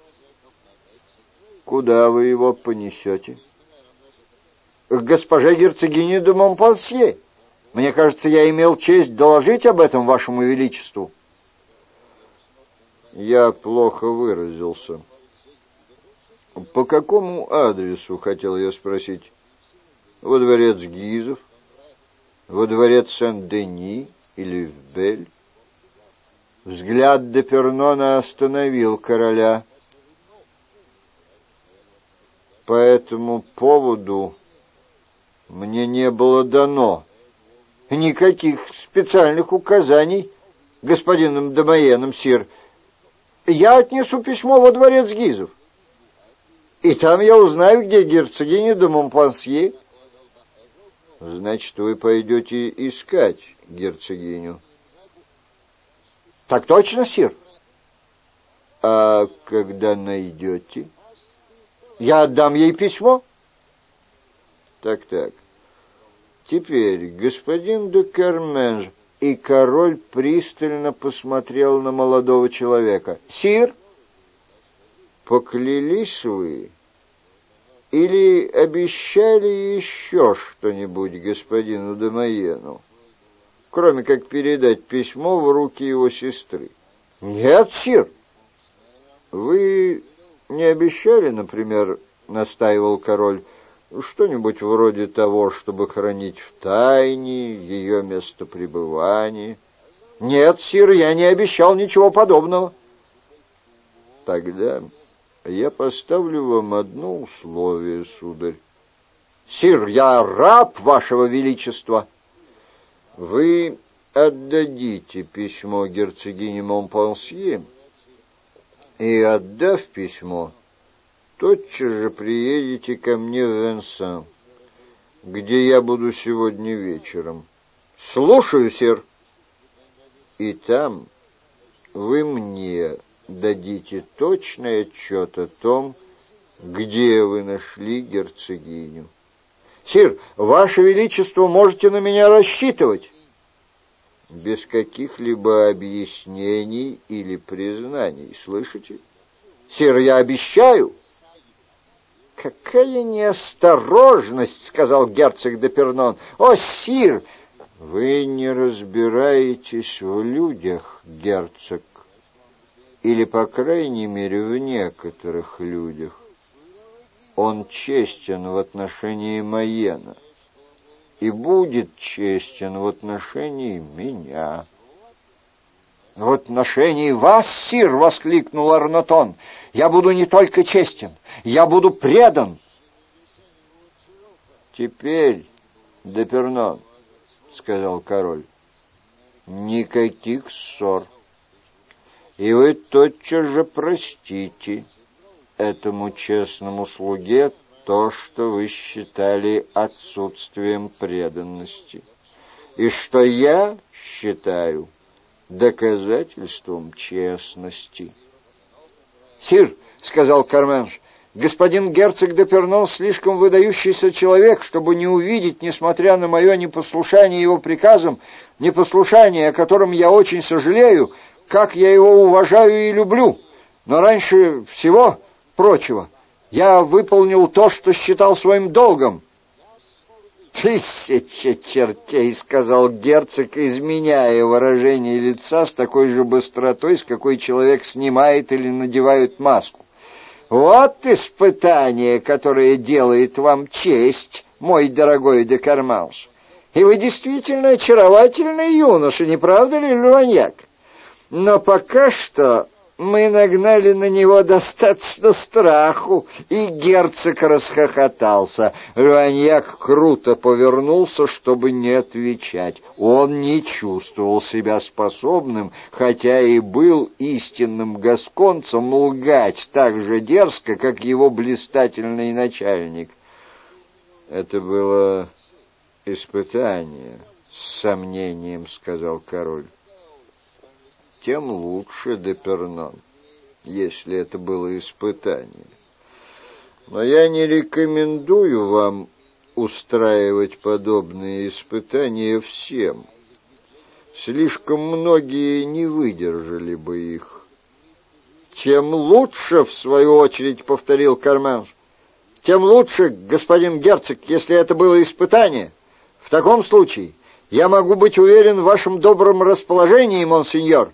«Куда вы его понесете?» «К госпоже герцогине де Монпансье. Мне кажется, я имел честь доложить об этом вашему величеству». «Я плохо выразился. По какому адресу, хотел я спросить? Во дворец Гизов? Во дворец Сен-Дени или в Бель?» Взгляд Депернона остановил короля. «По этому поводу мне не было дано никаких специальных указаний господином де Майеном, сир. Я отнесу письмо во дворец Гизов, и там я узнаю, где герцогиня де Монпансье». «Значит, вы пойдете искать герцогиню?» Так точно, сир. А когда найдете? Я отдам ей письмо. Так-так. Теперь, господин де Керменш, и король пристально посмотрел на молодого человека. Сир, поклялись вы или обещали еще что-нибудь господину де Майену, кроме как передать письмо в руки его сестры? Нет, сир. Вы не обещали, например, настаивал король, что-нибудь вроде того, чтобы хранить в тайне ее место пребывания? Нет, сир, я не обещал ничего подобного. Тогда я поставлю вам одно условие, сударь. Сир, я раб вашего величества. Вы отдадите письмо герцогине Монпансье, и, отдав письмо, тотчас же приедете ко мне в Венсан, где я буду сегодня вечером. Слушаю, сир. И там вы мне дадите точный отчет о том, где вы нашли герцогиню. Сир, ваше величество, можете на меня рассчитывать. Без каких-либо объяснений или признаний, слышите? Сир, я обещаю. «Какая неосторожность!» — сказал герцог де Пернон. «О, сир!» «Вы не разбираетесь в людях, герцог, или, по крайней мере, в некоторых людях. Он честен в отношении Майена и будет честен в отношении меня». «В отношении вас, сир!» — воскликнул Арнотон. «Я буду не только честен, я буду предан». «Теперь, де Пернон, — сказал король, — никаких ссор, и вы тотчас же простите этому честному слуге то, что вы считали отсутствием преданности, и что я считаю доказательством честности». «Сир, — сказал Керменш, — господин герцог де Пернон слишком выдающийся человек, чтобы не увидеть, несмотря на мое непослушание его приказам, непослушание, о котором я очень сожалею, как я его уважаю и люблю. Но раньше всего прочего я выполнил то, что считал своим долгом». «Тысяча чертей!» — сказал герцог, изменяя выражение лица с такой же быстротой, с какой человек снимает или надевает маску. «Вот испытание, которое делает вам честь, мой дорогой де Керменш. И вы действительно очаровательный юноша, не правда ли, Луаньяк? Но пока что мы нагнали на него достаточно страху». И герцог расхохотался. Луаньяк круто повернулся, чтобы не отвечать. Он не чувствовал себя способным, хотя и был истинным гасконцем, лгать так же дерзко, как его блистательный начальник. «Это было испытание», — с сомнением сказал король. «Тем лучше, де Пернон, если это было испытание. Но я не рекомендую вам устраивать подобные испытания всем. Слишком многие не выдержали бы их». «Тем лучше, — в свою очередь повторил Керменш, — тем лучше, господин герцог, если это было испытание. В таком случае я могу быть уверен в вашем добром расположении, монсеньор».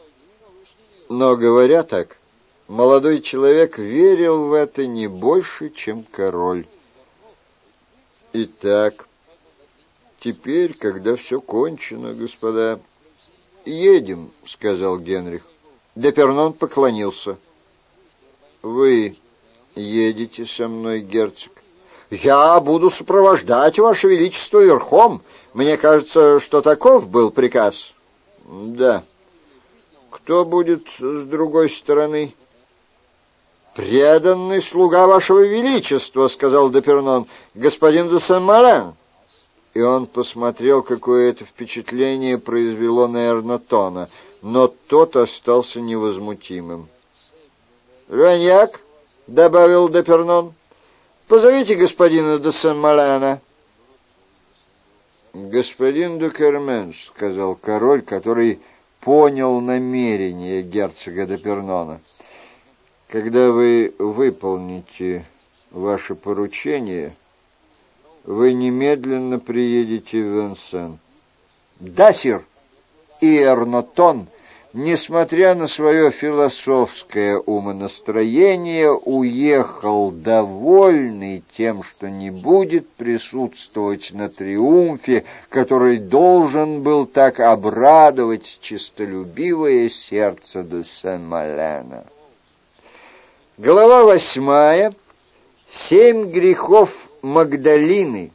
Но, говоря так, молодой человек верил в это не больше, чем король. «Итак, теперь, когда все кончено, господа, едем», — сказал Генрих. Де Пернон поклонился. «Вы едете со мной, герцог?» «Я буду сопровождать ваше величество верхом. Мне кажется, что таков был приказ». «Да. Кто будет с другой стороны?» «Преданный слуга вашего величества», — сказал де Пернон, — «господин де Сен-Мален». И он посмотрел, какое это впечатление произвело на Эрнотона. но тот остался невозмутимым. «Раньяк», — добавил Депернон, — «позовите господина де Сен-Маляна». «Господин де Керменш», — сказал король, который понял намерение герцога де Пернона, — «когда вы выполните ваше поручение, вы немедленно приедете в Венсен». «Да, сир». И Эрнотон, несмотря на свое философское умонастроение, уехал довольный тем, что не будет присутствовать на триумфе, который должен был так обрадовать честолюбивое сердце де Сен-Маляна. Глава восьмая. Семь грехов Магдалины.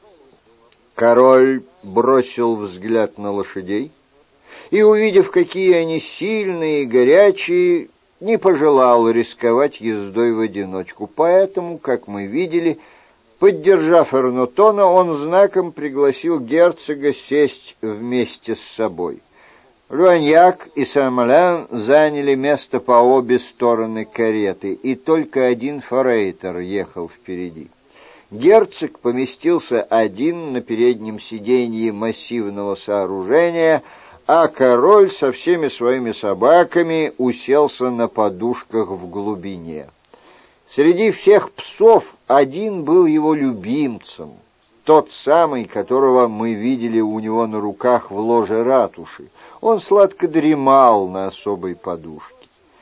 Король бросил взгляд на лошадей и, увидев, какие они сильные и горячие, не пожелал рисковать ездой в одиночку. Поэтому, как мы видели, поддержав Эрнотона, он знаком пригласил герцога сесть вместе с собой. Руаньяк и Сен-Малян заняли место по обе стороны кареты, и только один форейтер ехал впереди. Герцог поместился один на переднем сиденье массивного сооружения, а король со всеми своими собаками уселся на подушках в глубине. Среди всех псов один был его любимцем, тот самый, которого мы видели у него на руках в ложе ратуши. Он сладко дремал на особой подушке.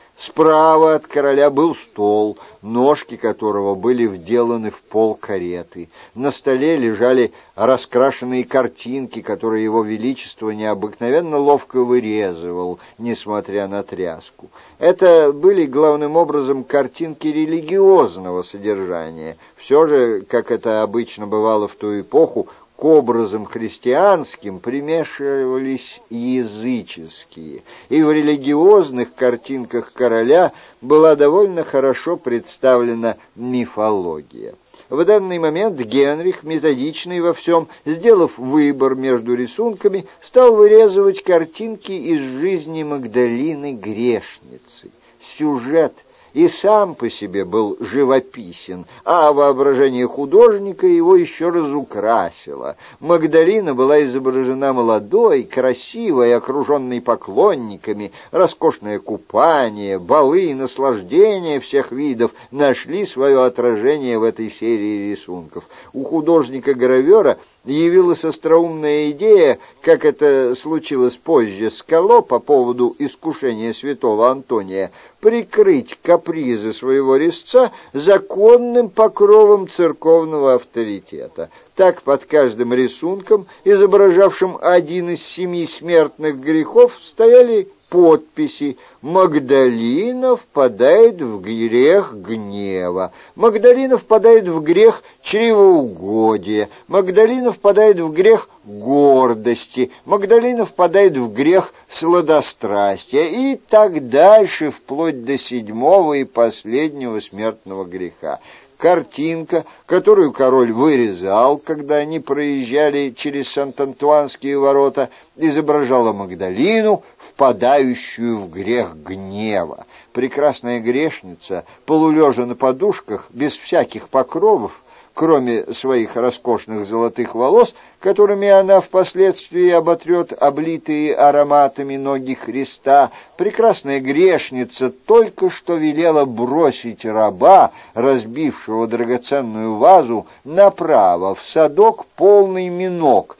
Справа от короля был стол, ножки которого были вделаны в пол кареты. На столе лежали раскрашенные картинки, которые его величество необыкновенно ловко вырезывал, несмотря на тряску. Это были главным образом картинки религиозного содержания. Все же, как это обычно бывало в ту эпоху, к образам христианским примешивались языческие, и в религиозных картинках короля была довольно хорошо представлена мифология. В данный момент Генрих, методичный во всем, сделав выбор между рисунками, стал вырезывать картинки из жизни Магдалины грешницы. Сюжет и сам по себе был живописен, а воображение художника его еще разукрасило. Магдалина была изображена молодой, красивой, окруженной поклонниками. Роскошное купание, балы и наслаждения всех видов нашли свое отражение в этой серии рисунков. У художника-гравера явилась остроумная идея, как это случилось позже с Кало по поводу искушения святого Антония, прикрыть капризы своего резца законным покровом церковного авторитета. Так под каждым рисунком, изображавшим один из семи смертных грехов, стояли подписи: «Магдалина впадает в грех гнева», «Магдалина впадает в грех чревоугодия», «Магдалина впадает в грех гордости», «Магдалина впадает в грех сладострастия» и так дальше, вплоть до седьмого и последнего смертного греха. Картинка, которую король вырезал, когда они проезжали через Сант-Антуанские ворота, изображала Магдалину, впадающую в грех гнева. Прекрасная грешница, полулежа на подушках, без всяких покровов, кроме своих роскошных золотых волос, которыми она впоследствии оботрет облитые ароматами ноги Христа, прекрасная грешница только что велела бросить раба, разбившего драгоценную вазу, направо, в садок, полный миног,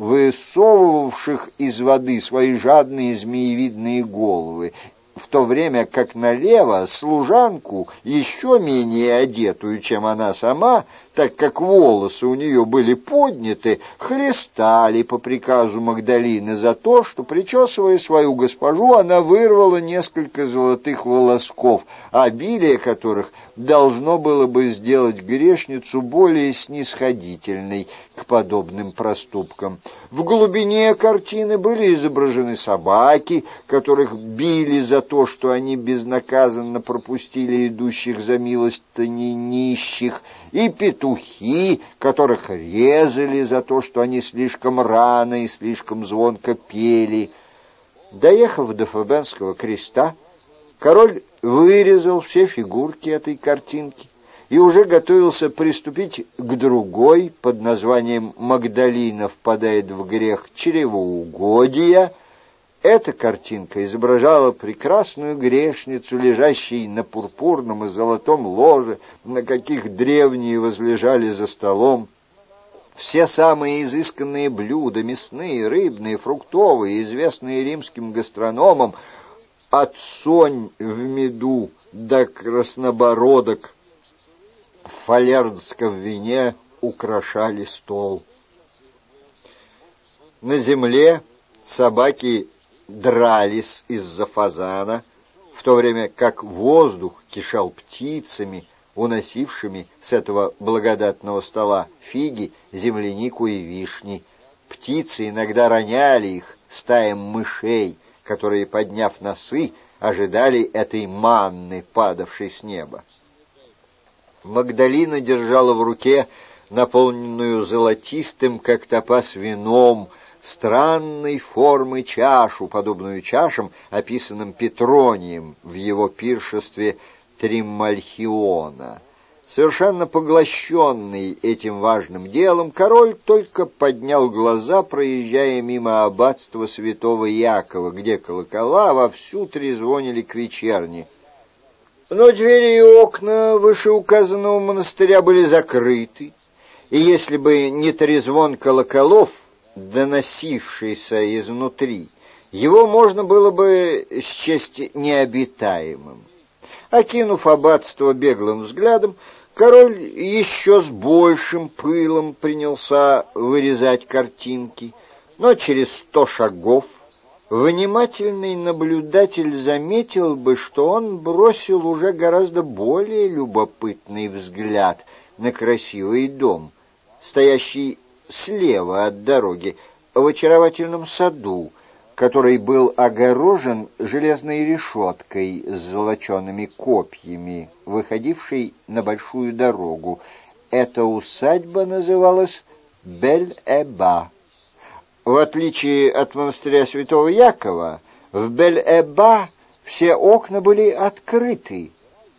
высовывавших из воды свои жадные змеевидные головы, в то время как налево служанку, еще менее одетую, чем она сама, так как волосы у нее были подняты, хлестали по приказу Магдалины за то, что, причесывая свою госпожу, она вырвала несколько золотых волосков, обилие которых должно было бы сделать грешницу более снисходительной к подобным проступкам. В глубине картины были изображены собаки, которых били за то, что они безнаказанно пропустили идущих за милостыней нищих, и петухи, которых резали за то, что они слишком рано и слишком звонко пели. Доехав до Фабенского креста, король вырезал все фигурки этой картинки и уже готовился приступить к другой под названием «Магдалина впадает в грех чревоугодия». Эта картинка изображала прекрасную грешницу, лежащую на пурпурном и золотом ложе, на каких древние возлежали за столом. Все самые изысканные блюда, мясные, рыбные, фруктовые, известные римским гастрономам, от сонь в меду до краснобородок в фалернском вине, украшали стол. На земле собаки дрались из-за фазана, в то время как воздух кишел птицами, уносившими с этого благодатного стола фиги, землянику и вишни. Птицы иногда роняли их стаям мышей, которые, подняв носы, ожидали этой манны, падавшей с неба. Магдалина держала в руке наполненную золотистым, как топаз, вином, странной формы чашу, подобную чашам, описанным Петронием в его пиршестве Тримальхиона. Совершенно поглощенный этим важным делом, король только поднял глаза, проезжая мимо аббатства святого Якова, где колокола вовсю трезвонили к вечерне. Но двери и окна вышеуказанного монастыря были закрыты, и если бы не трезвон колоколов, доносившийся изнутри, его можно было бы счесть необитаемым. Окинув аббатство беглым взглядом, король еще с большим пылом принялся вырезать картинки, но через сто шагов внимательный наблюдатель заметил бы, что он бросил уже гораздо более любопытный взгляд на красивый дом, стоящий слева от дороги, в очаровательном саду, который был огорожен железной решеткой с золочеными копьями, выходившей на большую дорогу. Эта усадьба называлась Бель-Эба. В отличие от монастыря святого Якова, в Бель-Эба все окна были открыты,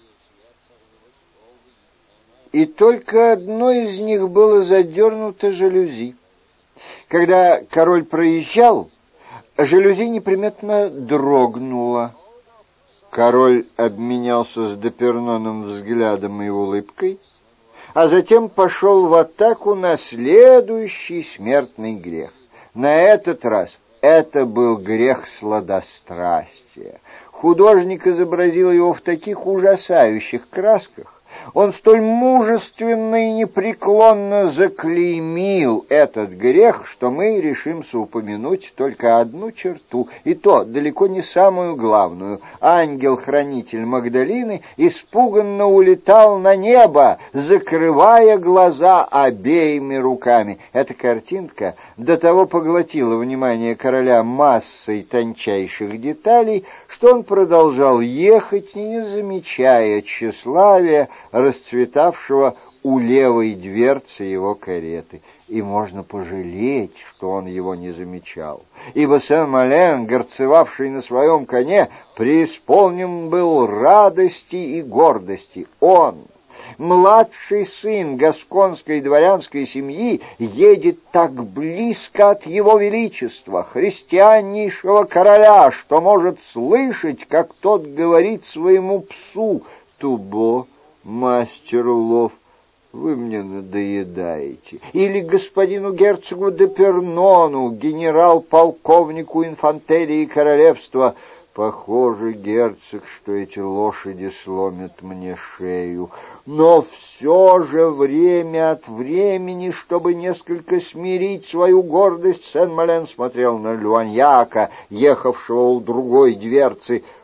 и только одно из них было задернуто жалюзи. Когда король проезжал, жалюзи неприметно дрогнуло. Король обменялся с Деперноном взглядом и улыбкой, а затем пошел в атаку на следующий смертный грех. На этот раз это был грех сладострастия. Художник изобразил его в таких ужасающих красках, он столь мужественно и непреклонно заклеймил этот грех, что мы решимся упомянуть только одну черту, и то далеко не самую главную. Ангел-хранитель Магдалины испуганно улетал на небо, закрывая глаза обеими руками. Эта картинка до того поглотила внимание короля массой тончайших деталей, что он продолжал ехать, не замечая тщеславия, расцветавшего у левой дверцы его кареты. И можно пожалеть, что он его не замечал, ибо Сен-Мален, горцевавший на своем коне, преисполнен был радости и гордости. Он, младший сын гасконской дворянской семьи, едет так близко от его величества, христианнейшего короля, что может слышать, как тот говорит своему псу: «Тубо, мастер Лов, вы мне надоедаете». Или господину герцогу де Пернону, генерал-полковнику инфантерии королевства: «Похоже, герцог, что эти лошади сломят мне шею». Но все же время от времени, чтобы несколько смирить свою гордость, Сен-Мален смотрел на Луаньяка, ехавшего у другой дверцы.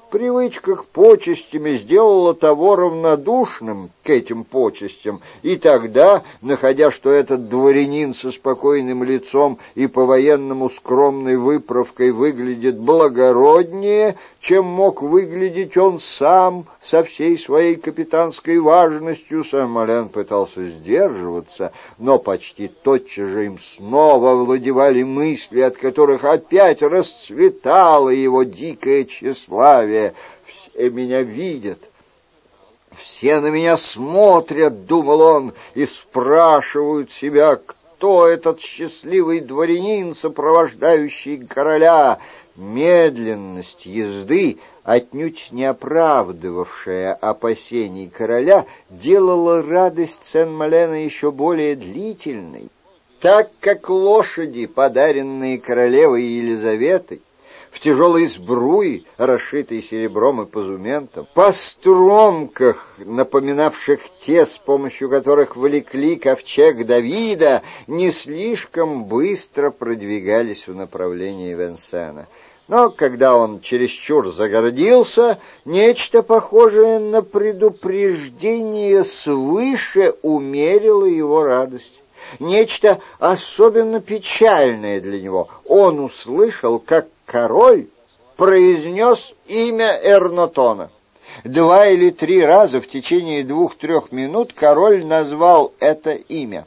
привычка к почестям сделала того равнодушным к этим почестям, и тогда, находя, что этот дворянин со спокойным лицом и по-военному скромной выправкой выглядит благороднее, чем мог выглядеть он сам со всей своей капитанской важностью, Сен-Мален пытался сдерживаться, но почти тотчас же им снова овладевали мысли, от которых опять расцветало его дикое тщеславие. «Все меня видят, все на меня смотрят, — думал он, — и спрашивают себя, кто этот счастливый дворянин, сопровождающий короля». Медленность езды, отнюдь не оправдывавшая опасений короля, делала радость Сен-Малена еще более длительной, так как лошади, подаренные королевой Елизаветой, в тяжелой сбруе, расшитой серебром и позументом, по стромках, напоминавших те, с помощью которых влекли ковчег Давида, не слишком быстро продвигались в направлении Венсена. Но когда он чересчур загордился, нечто похожее на предупреждение свыше умерило его радость. Нечто особенно печальное для него. Он услышал, как король произнес имя Эрнотона. Два или три раза в течение двух-трех минут король назвал это имя.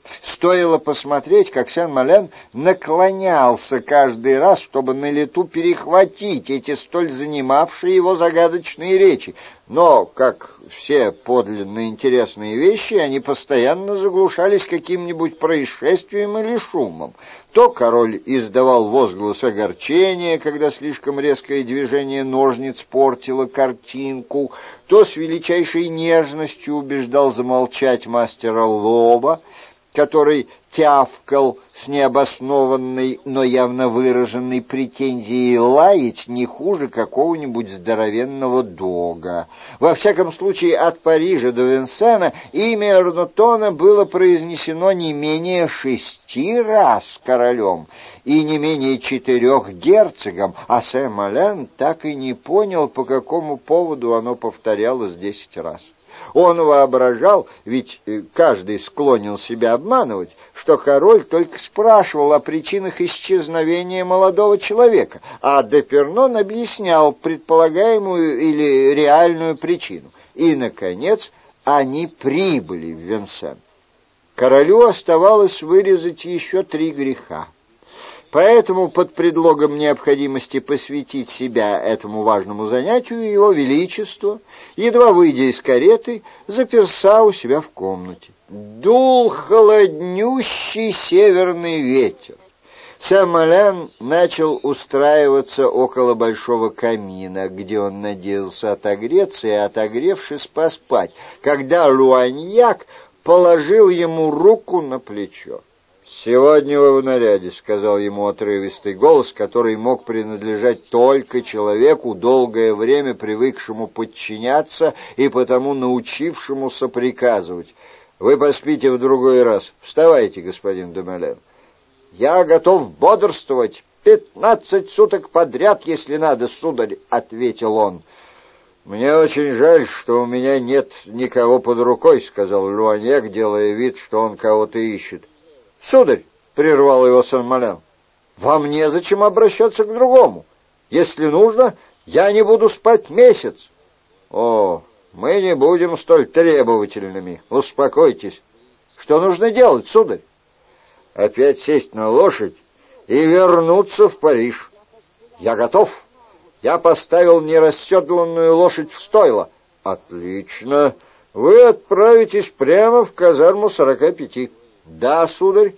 Стоило посмотреть, как Сен-Мален наклонялся каждый раз, чтобы на лету перехватить эти столь занимавшие его загадочные речи. Но, как все подлинно интересные вещи, они постоянно заглушались каким-нибудь происшествием или шумом. То король издавал возглас огорчения, когда слишком резкое движение ножниц портило картинку, то с величайшей нежностью убеждал замолчать мастера Лоба, который тявкал с необоснованной, но явно выраженной претензией лаять не хуже какого-нибудь здоровенного дога. Во всяком случае, от Парижа до Венсена имя Эрнотона было произнесено не менее шести раз королем и не менее четырех герцогом, а Сен-Мален так и не понял, по какому поводу оно повторялось десять раз. Он воображал, ведь каждый склонен себя обманывать, что король только спрашивал о причинах исчезновения молодого человека, а Депернон объяснял предполагаемую или реальную причину. И, наконец, они прибыли в Венсен. Королю оставалось вырезать еще три греха. Поэтому под предлогом необходимости посвятить себя этому важному занятию его величество, едва выйдя из кареты, заперся у себя в комнате. Дул холоднющий северный ветер. Сен-Мален начал устраиваться около большого камина, где он надеялся отогреться и, отогревшись, поспать, когда Луаньяк положил ему руку на плечо. «Сегодня вы в наряде», — сказал ему отрывистый голос, который мог принадлежать только человеку, долгое время привыкшему подчиняться и потому научившемуся приказывать. «Вы поспите в другой раз. Вставайте, господин Демелен». «Я готов бодрствовать пятнадцать суток подряд, если надо, сударь», — ответил он. «Мне очень жаль, что у меня нет никого под рукой», — сказал Луаньяк, делая вид, что он кого-то ищет. «Сударь», — прервал его Сен-Мален, — «вам незачем обращаться к другому. Если нужно, я не буду спать месяц». «О, мы не будем столь требовательными. Успокойтесь. Что нужно делать, сударь?» «Опять сесть на лошадь и вернуться в Париж». «Я готов. Я поставил нерасседланную лошадь в стойло». «Отлично. Вы отправитесь прямо в казарму сорока пяти». «Да, сударь,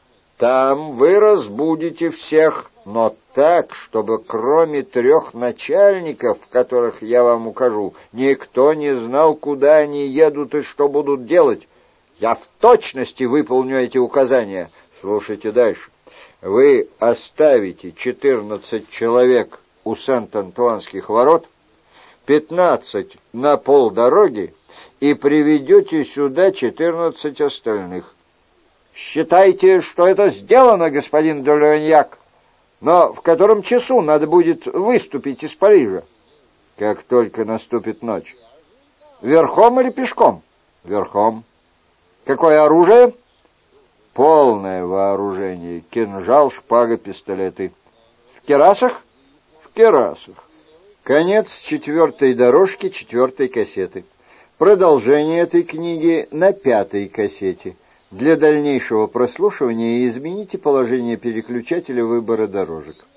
там вы разбудите всех, но так, чтобы кроме трех начальников, которых я вам укажу, никто не знал, куда они едут и что будут делать. Я в точности выполню эти указания. Слушайте дальше. Вы оставите четырнадцать человек у Сент-Антуанских ворот, пятнадцать на полдороги и приведете сюда четырнадцать остальных. «Считайте, что это сделано, господин де Луаньяк. Но в котором часу надо будет выступить из Парижа?» как только наступит ночь. Верхом или пешком? Верхом. Какое оружие? Полное вооружение. Кинжал, шпага, пистолеты. В кирасах? В кирасах. Конец четвертой дорожки четвертой кассеты. Продолжение этой книги на пятой кассете. Для дальнейшего прослушивания измените положение переключателя выбора дорожек.